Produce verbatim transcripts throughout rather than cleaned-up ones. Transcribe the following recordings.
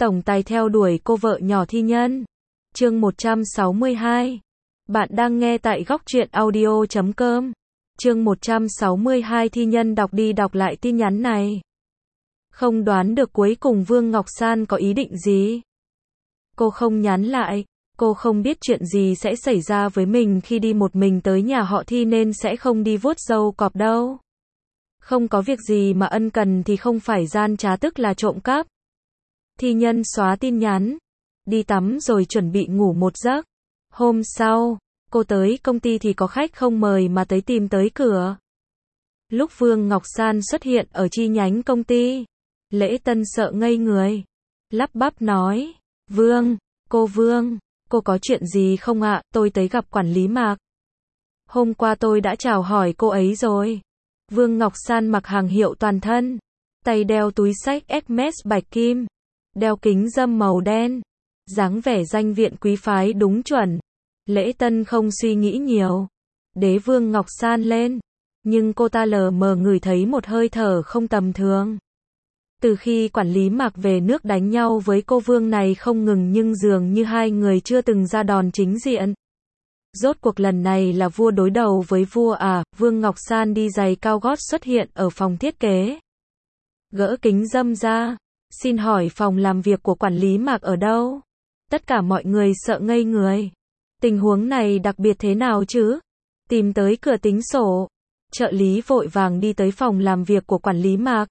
Tổng tài theo đuổi cô vợ nhỏ thi nhân. Chương một trăm sáu mươi hai. Bạn đang nghe tại góc truyện audio chấm com. Chương một trăm sáu mươi hai thi nhân đọc đi đọc lại tin nhắn này. Không đoán được cuối cùng Vương Ngọc San có ý định gì. Cô không nhắn lại, cô không biết chuyện gì sẽ xảy ra với mình khi đi một mình tới nhà họ Thi nên sẽ không đi vuốt râu cọp đâu. Không có việc gì mà ân cần thì không phải gian trá tức là trộm cắp. Thi nhân xóa tin nhắn, đi tắm rồi chuẩn bị ngủ một giấc. Hôm sau, cô tới công ty thì có khách không mời mà tới tìm tới cửa. Lúc Vương Ngọc San xuất hiện ở chi nhánh công ty, Lễ Tân sợ ngây người, lắp bắp nói, Vương, cô Vương, cô có chuyện gì không ạ? Tôi tới gặp quản lý Mạc. Hôm qua tôi đã chào hỏi cô ấy rồi. Vương Ngọc San mặc hàng hiệu toàn thân, tay đeo túi xách Hermes bạch kim, đeo kính râm màu đen, dáng vẻ danh viện quý phái đúng chuẩn. Lễ Tân không suy nghĩ nhiều, đế Vương Ngọc San lên, nhưng cô ta lờ mờ ngửi thấy một hơi thở không tầm thường. Từ khi quản lý Mạc về nước đánh nhau với cô Vương này không ngừng nhưng dường như hai người chưa từng ra đòn chính diện. Rốt cuộc lần này là vua đối đầu với vua à? Vương Ngọc San đi giày cao gót xuất hiện ở phòng thiết kế. Gỡ kính râm ra, xin hỏi phòng làm việc của quản lý Mạc ở đâu? Tất cả mọi người sợ ngây người. Tình huống này đặc biệt thế nào chứ? Tìm tới cửa tính sổ. Trợ lý vội vàng đi tới phòng làm việc của quản lý Mạc.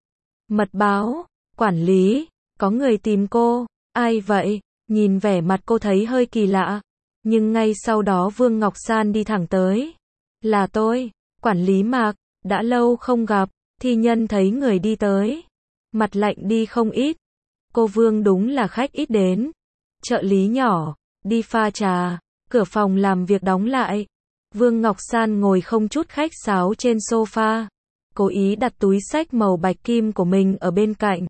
Mật báo, quản lý, có người tìm cô. Ai vậy? Nhìn vẻ mặt cô thấy hơi kỳ lạ. Nhưng ngay sau đó Vương Ngọc San đi thẳng tới. Là tôi, quản lý Mạc, đã lâu không gặp. Thi nhân thấy người đi tới, mặt lạnh đi không ít. Cô Vương đúng là khách ít đến. Trợ lý nhỏ, đi pha trà. Cửa phòng làm việc đóng lại. Vương Ngọc San ngồi không chút khách sáo trên sofa, cố ý đặt túi xách màu bạch kim của mình ở bên cạnh.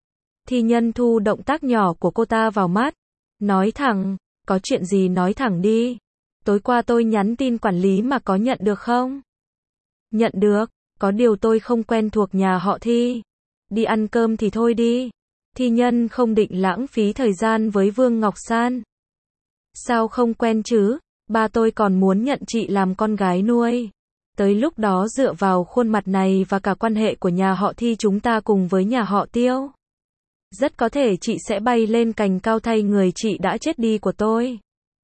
Thi nhân thu động tác nhỏ của cô ta vào mắt, nói thẳng, có chuyện gì nói thẳng đi. Tối qua tôi nhắn tin quản lý mà có nhận được không? Nhận được, có điều tôi không quen thuộc nhà họ Thi. Đi ăn cơm thì thôi đi. Thi nhân không định lãng phí thời gian với Vương Ngọc San. Sao không quen chứ? Ba tôi còn muốn nhận chị làm con gái nuôi. Tới lúc đó dựa vào khuôn mặt này và cả quan hệ của nhà họ Thi chúng ta cùng với nhà họ Tiêu, rất có thể chị sẽ bay lên cành cao thay người chị đã chết đi của tôi.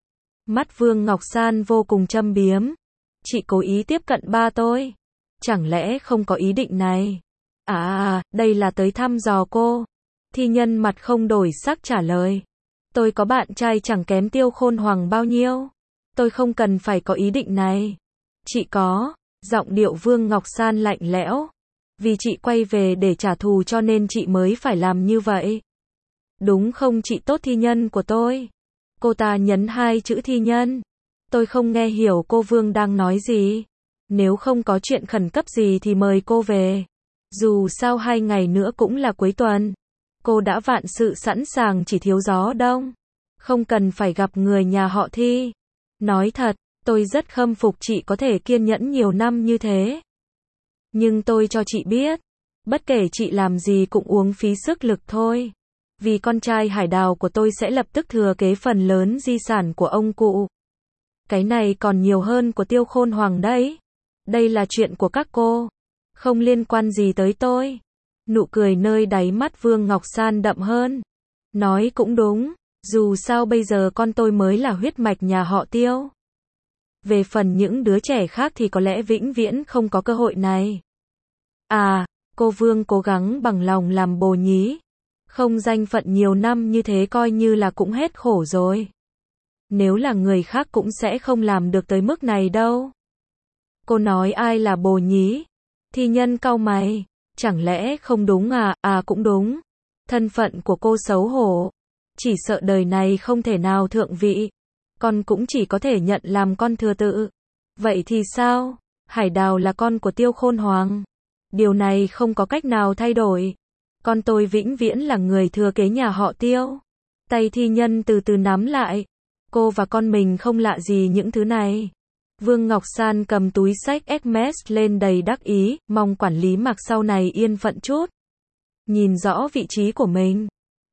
Mắt Vương Ngọc San vô cùng châm biếm. Chị cố ý tiếp cận ba tôi. Chẳng lẽ không có ý định này? À à, đây là tới thăm dò cô. Thi nhân mặt không đổi sắc trả lời. Tôi có bạn trai chẳng kém Tiêu Khôn Hoàng bao nhiêu. Tôi không cần phải có ý định này. Chị có. Giọng điệu Vương Ngọc San lạnh lẽo. Vì chị quay về để trả thù cho nên chị mới phải làm như vậy. Đúng không chị tốt thi nhân của tôi? Cô ta nhấn hai chữ thi nhân. Tôi không nghe hiểu cô Vương đang nói gì. Nếu không có chuyện khẩn cấp gì thì mời cô về. Dù sao hai ngày nữa cũng là cuối tuần. Cô đã vạn sự sẵn sàng chỉ thiếu gió đông. Không cần phải gặp người nhà họ Thi. Nói thật, tôi rất khâm phục chị có thể kiên nhẫn nhiều năm như thế. Nhưng tôi cho chị biết, bất kể chị làm gì cũng uống phí sức lực thôi. Vì con trai Hải Đào của tôi sẽ lập tức thừa kế phần lớn di sản của ông cụ. Cái này còn nhiều hơn của Tiêu Khôn Hoàng đấy. Đây là chuyện của các cô, không liên quan gì tới tôi. Nụ cười nơi đáy mắt Vương Ngọc San đậm hơn. Nói cũng đúng, dù sao bây giờ con tôi mới là huyết mạch nhà họ Tiêu. Về phần những đứa trẻ khác thì có lẽ vĩnh viễn không có cơ hội này. À, cô Vương cố gắng bằng lòng làm bồ nhí. Không danh phận nhiều năm như thế coi như là cũng hết khổ rồi. Nếu là người khác cũng sẽ không làm được tới mức này đâu. Cô nói ai là bồ nhí? Thi nhân cau mày. Chẳng lẽ không đúng à? À cũng đúng. Thân phận của cô xấu hổ. Chỉ sợ đời này không thể nào thượng vị. Con cũng chỉ có thể nhận làm con thừa tự. Vậy thì sao? Hải Đào là con của Tiêu Khôn Hoàng. Điều này không có cách nào thay đổi. Con tôi vĩnh viễn là người thừa kế nhà họ Tiêu. Tay thi nhân từ từ nắm lại. Cô và con mình không lạ gì những thứ này. Vương Ngọc San cầm túi xách Hermes lên đầy đắc ý, mong quản lý Mạc sau này yên phận chút. Nhìn rõ vị trí của mình.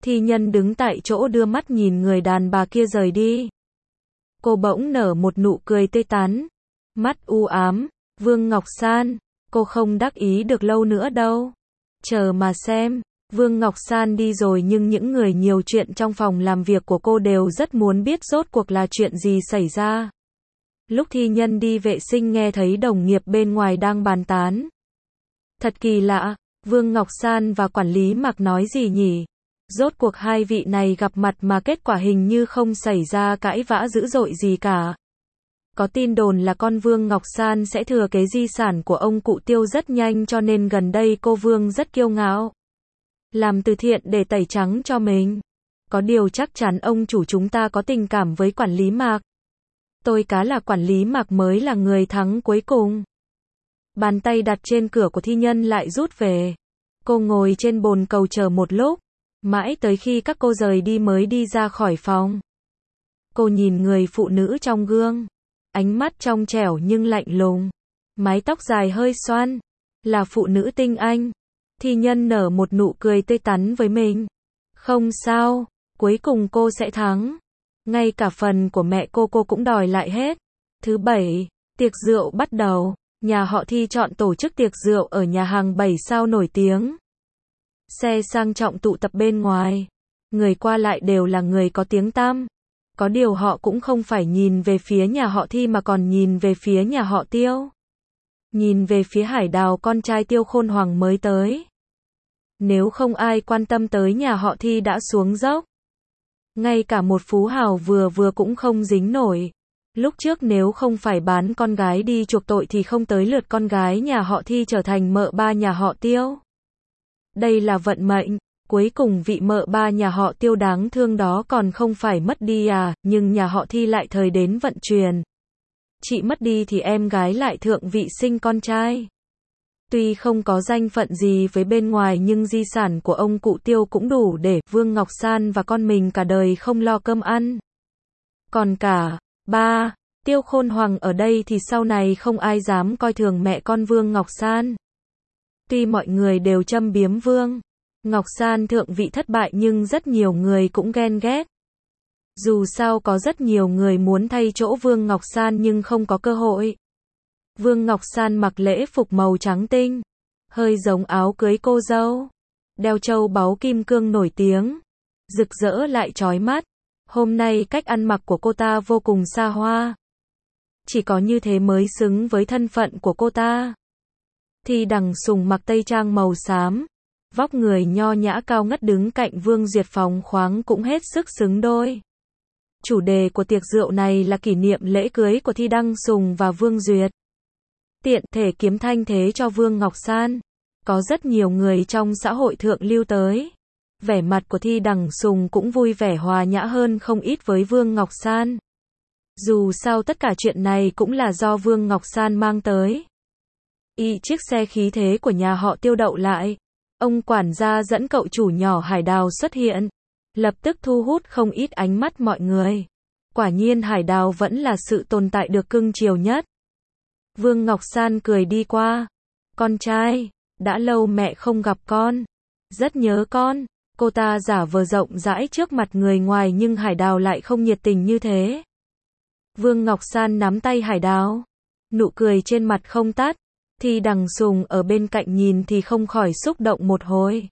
Thi Nhân đứng tại chỗ đưa mắt nhìn người đàn bà kia rời đi. Cô bỗng nở một nụ cười tươi tắn. Mắt u ám, Vương Ngọc San, cô không đắc ý được lâu nữa đâu. Chờ mà xem. Vương Ngọc San đi rồi nhưng những người nhiều chuyện trong phòng làm việc của cô đều rất muốn biết rốt cuộc là chuyện gì xảy ra. Lúc Thi Nhân đi vệ sinh nghe thấy đồng nghiệp bên ngoài đang bàn tán. Thật kỳ lạ, Vương Ngọc San và quản lý Mạc nói gì nhỉ? Rốt cuộc hai vị này gặp mặt mà kết quả hình như không xảy ra cãi vã dữ dội gì cả. Có tin đồn là con Vương Ngọc San sẽ thừa kế di sản của ông cụ Tiêu rất nhanh cho nên gần đây cô Vương rất kiêu ngạo. Làm từ thiện để tẩy trắng cho mình. Có điều chắc chắn ông chủ chúng ta có tình cảm với quản lý Mạc. Tôi cá là quản lý Mạc mới là người thắng cuối cùng. Bàn tay đặt trên cửa của Thi Nhân lại rút về. Cô ngồi trên bồn cầu chờ một lúc. Mãi tới khi các cô rời đi mới đi ra khỏi phòng. Cô nhìn người phụ nữ trong gương. Ánh mắt trong trẻo nhưng lạnh lùng. Mái tóc dài hơi xoăn. Là phụ nữ tinh anh. Thi Nhân nở một nụ cười tươi tắn với mình. Không sao, cuối cùng cô sẽ thắng. Ngay cả phần của mẹ cô cô cũng đòi lại hết. Thứ bảy, tiệc rượu bắt đầu. Nhà họ Thi chọn tổ chức tiệc rượu ở nhà hàng bảy sao nổi tiếng. Xe sang trọng tụ tập bên ngoài. Người qua lại đều là người có tiếng tăm. Có điều họ cũng không phải nhìn về phía nhà họ Thi mà còn nhìn về phía nhà họ Tiêu. Nhìn về phía Hải Đào con trai Tiêu Khôn Hoàng mới tới. Nếu không ai quan tâm tới nhà họ Thi đã xuống dốc. Ngay cả một phú hào vừa vừa cũng không dính nổi. Lúc trước nếu không phải bán con gái đi chuộc tội thì không tới lượt con gái nhà họ Thi trở thành mợ ba nhà họ Tiêu. Đây là vận mệnh, cuối cùng vị mợ ba nhà họ Tiêu đáng thương đó còn không phải mất đi à, nhưng nhà họ Thi lại thời đến vận truyền. Chị mất đi thì em gái lại thượng vị sinh con trai. Tuy không có danh phận gì với bên ngoài nhưng di sản của ông cụ Tiêu cũng đủ để Vương Ngọc San và con mình cả đời không lo cơm ăn. Còn cả, ba, Tiêu Khôn Hoàng ở đây thì sau này không ai dám coi thường mẹ con Vương Ngọc San. Tuy mọi người đều châm biếm Vương Ngọc San thượng vị thất bại nhưng rất nhiều người cũng ghen ghét. Dù sao có rất nhiều người muốn thay chỗ Vương Ngọc San nhưng không có cơ hội. Vương Ngọc San mặc lễ phục màu trắng tinh, hơi giống áo cưới cô dâu, đeo châu báu kim cương nổi tiếng, rực rỡ lại chói mắt. Hôm nay cách ăn mặc của cô ta vô cùng xa hoa. Chỉ có như thế mới xứng với thân phận của cô ta. Thì Đằng Sùng mặc tây trang màu xám, vóc người nho nhã cao ngất đứng cạnh Vương Duyệt phóng khoáng cũng hết sức xứng đôi. Chủ đề của tiệc rượu này là kỷ niệm lễ cưới của Thi Đằng Sùng và Vương Duyệt. Tiện thể kiếm thanh thế cho Vương Ngọc San. Có rất nhiều người trong xã hội thượng lưu tới. Vẻ mặt của Thi Đằng Sùng cũng vui vẻ hòa nhã hơn không ít với Vương Ngọc San. Dù sao tất cả chuyện này cũng là do Vương Ngọc San mang tới. Y chiếc xe khí thế của nhà họ Tiêu đậu lại. Ông quản gia dẫn cậu chủ nhỏ Hải Đào xuất hiện. Lập tức thu hút không ít ánh mắt mọi người. Quả nhiên Hải Đào vẫn là sự tồn tại được cưng chiều nhất. Vương Ngọc San cười đi qua. Con trai, đã lâu mẹ không gặp con. Rất nhớ con. Cô ta giả vờ rộng rãi trước mặt người ngoài nhưng Hải Đào lại không nhiệt tình như thế. Vương Ngọc San nắm tay Hải Đào. Nụ cười trên mặt không tắt. Thi Đằng Sùng ở bên cạnh nhìn thì không khỏi xúc động một hồi.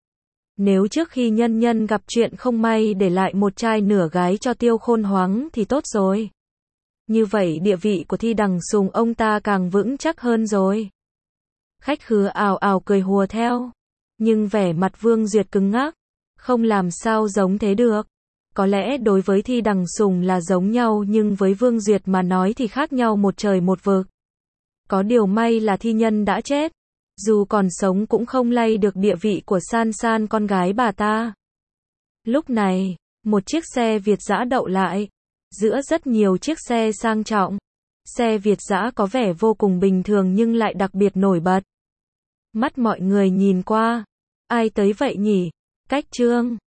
Nếu trước khi nhân nhân gặp chuyện không may để lại một trai nửa gái cho Tiêu Khôn Hoáng thì tốt rồi. Như vậy địa vị của Thi Đằng Sùng ông ta càng vững chắc hơn rồi. Khách khứa ào ào cười hùa theo. Nhưng vẻ mặt Vương Duyệt cứng ngắc. Không làm sao giống thế được. Có lẽ đối với Thi Đằng Sùng là giống nhau nhưng với Vương Duyệt mà nói thì khác nhau một trời một vực. Có điều may là Thi Nhân đã chết. Dù còn sống cũng không lay được địa vị của San San con gái bà ta. Lúc này, một chiếc xe Việt dã đậu lại. Giữa rất nhiều chiếc xe sang trọng. Xe Việt dã có vẻ vô cùng bình thường nhưng lại đặc biệt nổi bật. Mắt mọi người nhìn qua. Ai tới vậy nhỉ? Cách Trương.